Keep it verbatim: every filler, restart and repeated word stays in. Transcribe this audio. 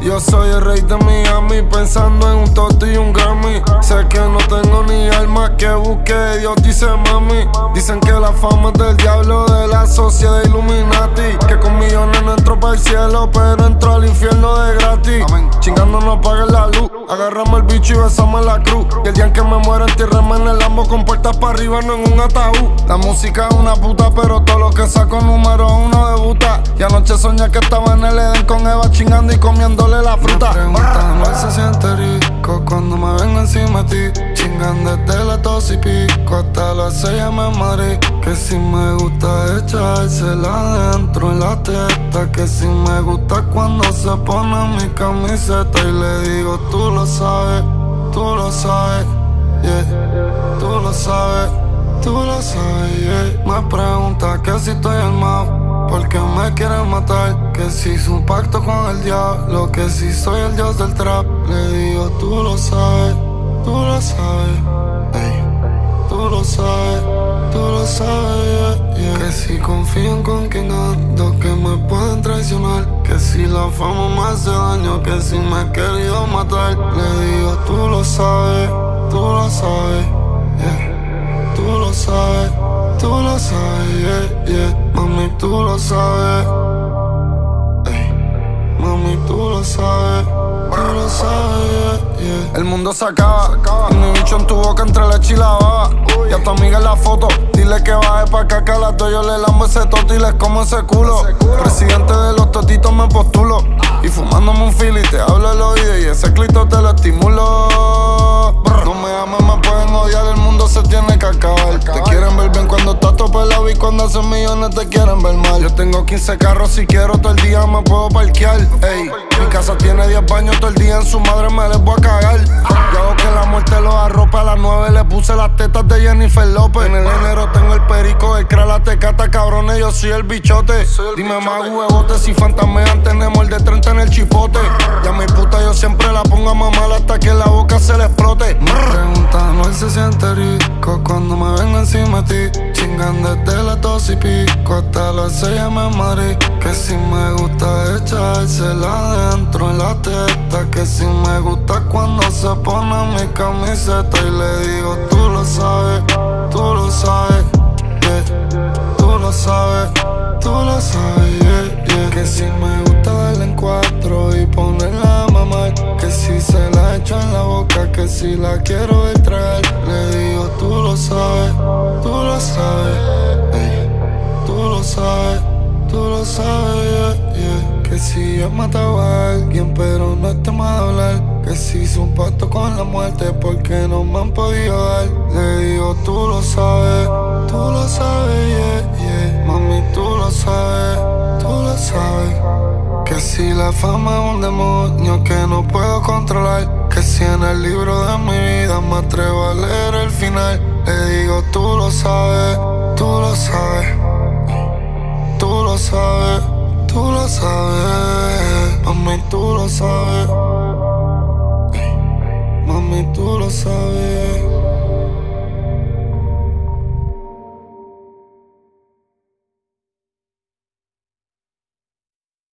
Yo soy el rey de Miami, pensando en un Toti y un Grammy. Sé que no tengo ni alma, que busque Dios, dice mami. Dicen que la fama es del diablo, de la sociedad Illuminati. Que con millones no entro para el cielo, pero entro al infierno de gratis. Amén. Chingando no apaguen la luz, agarramos el bicho y besamos la cruz. Y el día en que me muera entiérrenme en el Lambo con puertas para arriba, no en un ataúd. La música es una puta, pero todo lo que saco número uno debuta. Y anoche soñé que estaba en el Edén con Eva chingando y comiéndole la fruta. Me preguntan, ¿no se siente rico cuando me vengo encima de ti? Chingando desde la tos y pico hasta las seis me Madrid. Que si me gusta echársela adentro en la testa. Que si me gusta cuando se pone mi camiseta. Y le digo, tú lo sabes, tú lo sabes, yeah. Tú lo sabes, tú lo sabes, yeah. Me pregunta que si estoy armado, porque me quieren matar. Que si hice un pacto con el diablo, que si soy el dios del trap. Le digo, tú lo sabes, tú lo sabes, ey. Tú lo sabes, tú lo sabes, yeah, yeah. Que si confían con quien ando, que me pueden traicionar. Que si la fama me hace daño, que si me he querido matar. Le digo, tú lo sabes, tú lo sabes, yeah. Tú lo sabes, tú lo sabes, yeah, yeah. Mami, tú lo sabes, ey. Mami, tú lo sabes, tú lo sabes, yeah, yeah. El mundo se acaba, y mi bicho en tu boca entre leche y la baba. Y a tu amiga en la foto, dile que baje pa' acá, que a las dos yo le lambo ese toto y les como ese culo. Presidente de los totitos me postulo, y fumándome un fili te hablo el oído y ese clito te lo estimulo. No me ames, me pueden odiar, el mundo se tiene que acabar. Te quieren ver bien cuando estás topelado y cuando hacen millones te quieren ver mal. Yo tengo quince carros, si quiero todo el día me puedo parquear, ey. Mi casa tiene diez baños, todo el día en su madre me les voy a cagar. Yo hago que la muerte los arrope, a las nueve le puse las tetas de Jennifer López. En el enero tengo el perico, el cra, la tecata, cabrones, yo soy el bichote. Dime más huevote, si fantamean tenemos el de treinta en el chipote. Ya mi puta yo siempre la pongo a mamar hasta que la boca se le explote. Me preguntan, ¿no se siente rico cuando me vengo encima de ti? Chingando desde la tos y pico hasta las seis me Madrid. Que si me gusta echársela adentro en la testa. Que si me gusta cuando se pone mi camiseta. Y le digo, tú lo sabes, tú lo sabes, yeah. Tú lo sabes, tú lo sabes, yeah, yeah. Que si me gusta darle en cuatro y ponerla a mamar. Que si se la echo en la boca, que si la quiero ver tragar. Le digo, tú lo sabes, tú lo sabes, ey. Tú lo sabes, tú lo sabes, yeah, yeah. Que si he matado a alguien pero no es tema de hablar. Que si hice un pacto con la muerte porque no me han podido dar. Le digo, tú lo sabes, tú lo sabes, yeah, yeah. Mami, tú lo sabes, tú lo sabes. Que si la fama es un demonio que no puedo controlar. Que si en el libro de mi vida me atrevo a leer el final. Le digo, tú lo sabes, tú lo sabes, tú lo sabes, tú lo sabes. Mami, tú lo sabes, mami, tú lo sabes.